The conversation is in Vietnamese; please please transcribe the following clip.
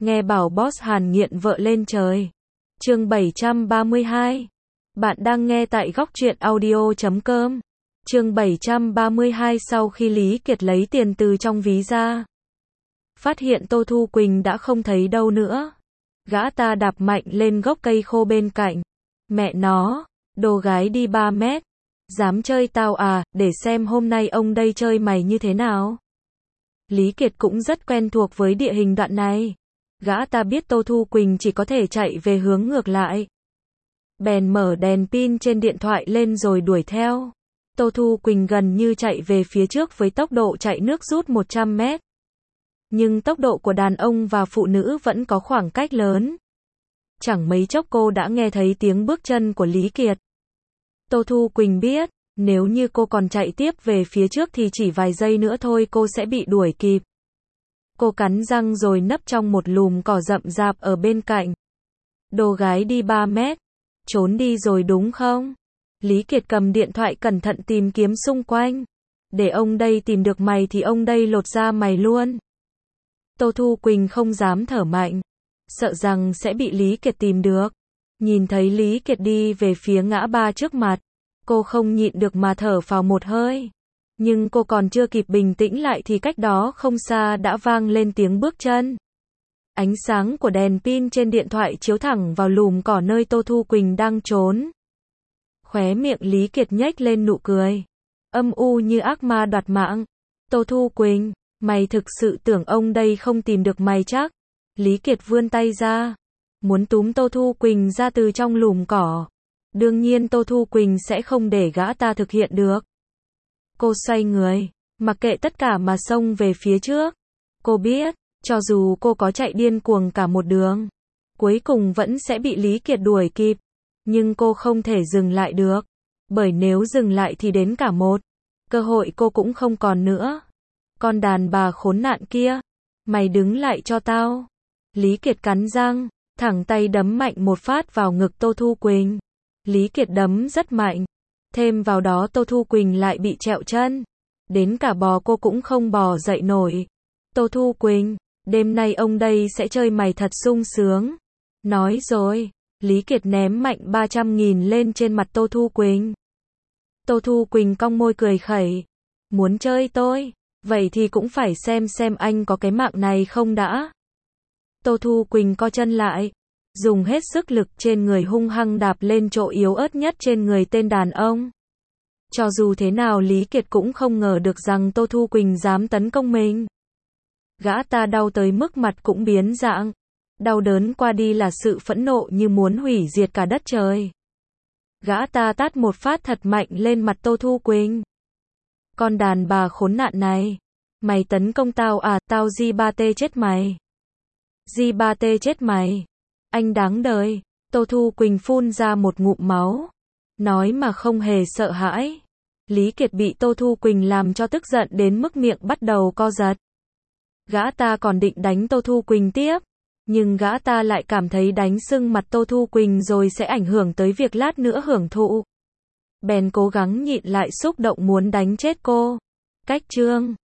Nghe bảo boss Hàn nghiện vợ lên trời. Chương 732. Bạn đang nghe tại góc truyện audio.com. Chương 732. Sau khi Lý Kiệt lấy tiền từ trong ví ra, phát hiện Tô Thu Quỳnh đã không thấy đâu nữa. Gã ta đạp mạnh lên gốc cây khô bên cạnh. Mẹ nó, đồ gái đi 3 mét. Dám chơi tao à, để xem hôm nay ông đây chơi mày như thế nào. Lý Kiệt cũng rất quen thuộc với địa hình đoạn này. Gã ta biết Tô Thu Quỳnh chỉ có thể chạy về hướng ngược lại. Bèn mở đèn pin trên điện thoại lên rồi đuổi theo. Tô Thu Quỳnh gần như chạy về phía trước với tốc độ chạy nước rút 100 mét. Nhưng tốc độ của đàn ông và phụ nữ vẫn có khoảng cách lớn. Chẳng mấy chốc cô đã nghe thấy tiếng bước chân của Lý Kiệt. Tô Thu Quỳnh biết, nếu như cô còn chạy tiếp về phía trước thì chỉ vài giây nữa thôi cô sẽ bị đuổi kịp. Cô cắn răng rồi nấp trong một lùm cỏ rậm rạp ở bên cạnh. Đồ gái đi 3 mét. Trốn đi rồi đúng không? Lý Kiệt cầm điện thoại cẩn thận tìm kiếm xung quanh. Để ông đây tìm được mày thì ông đây lột da mày luôn. Tô Thu Quỳnh không dám thở mạnh. Sợ rằng sẽ bị Lý Kiệt tìm được. Nhìn thấy Lý Kiệt đi về phía ngã ba trước mặt. Cô không nhịn được mà thở phào một hơi. Nhưng cô còn chưa kịp bình tĩnh lại thì cách đó không xa đã vang lên tiếng bước chân. Ánh sáng của đèn pin trên điện thoại chiếu thẳng vào lùm cỏ nơi Tô Thu Quỳnh đang trốn. Khóe miệng Lý Kiệt nhếch lên nụ cười. Âm u như ác ma đoạt mạng. Tô Thu Quỳnh, mày thực sự tưởng ông đây không tìm được mày chắc? Lý Kiệt vươn tay ra. Muốn túm Tô Thu Quỳnh ra từ trong lùm cỏ. Đương nhiên Tô Thu Quỳnh sẽ không để gã ta thực hiện được. Cô xoay người, mặc kệ tất cả mà xông về phía trước. Cô biết, cho dù cô có chạy điên cuồng cả một đường, cuối cùng vẫn sẽ bị Lý Kiệt đuổi kịp. Nhưng cô không thể dừng lại được. Bởi nếu dừng lại thì đến cả một cơ hội cô cũng không còn nữa. Con đàn bà khốn nạn kia, mày đứng lại cho tao. Lý Kiệt cắn răng, thẳng tay đấm mạnh một phát vào ngực Tô Thu Quỳnh. Lý Kiệt đấm rất mạnh. Thêm vào đó Tô Thu Quỳnh lại bị trẹo chân. Đến cả bò cô cũng không bò dậy nổi. Tô Thu Quỳnh, đêm nay ông đây sẽ chơi mày thật sung sướng. Nói rồi, Lý Kiệt ném mạnh 300.000 lên trên mặt Tô Thu Quỳnh. Tô Thu Quỳnh cong môi cười khẩy. Muốn chơi tôi? Vậy thì cũng phải xem anh có cái mạng này không đã. Tô Thu Quỳnh co chân lại. Dùng hết sức lực trên người hung hăng đạp lên chỗ yếu ớt nhất trên người tên đàn ông. Cho dù thế nào Lý Kiệt cũng không ngờ được rằng Tô Thu Quỳnh dám tấn công mình. Gã ta đau tới mức mặt cũng biến dạng. Đau đớn qua đi là sự phẫn nộ như muốn hủy diệt cả đất trời. Gã ta tát một phát thật mạnh lên mặt Tô Thu Quỳnh. Con đàn bà khốn nạn này. Mày tấn công tao à, tao G3T chết mày. G3T chết mày. Anh đáng đời. Tô Thu Quỳnh phun ra một ngụm máu. Nói mà không hề sợ hãi. Lý Kiệt bị Tô Thu Quỳnh làm cho tức giận đến mức miệng bắt đầu co giật. Gã ta còn định đánh Tô Thu Quỳnh tiếp. Nhưng gã ta lại cảm thấy đánh sưng mặt Tô Thu Quỳnh rồi sẽ ảnh hưởng tới việc lát nữa hưởng thụ. Bèn cố gắng nhịn lại xúc động muốn đánh chết cô. Cách chương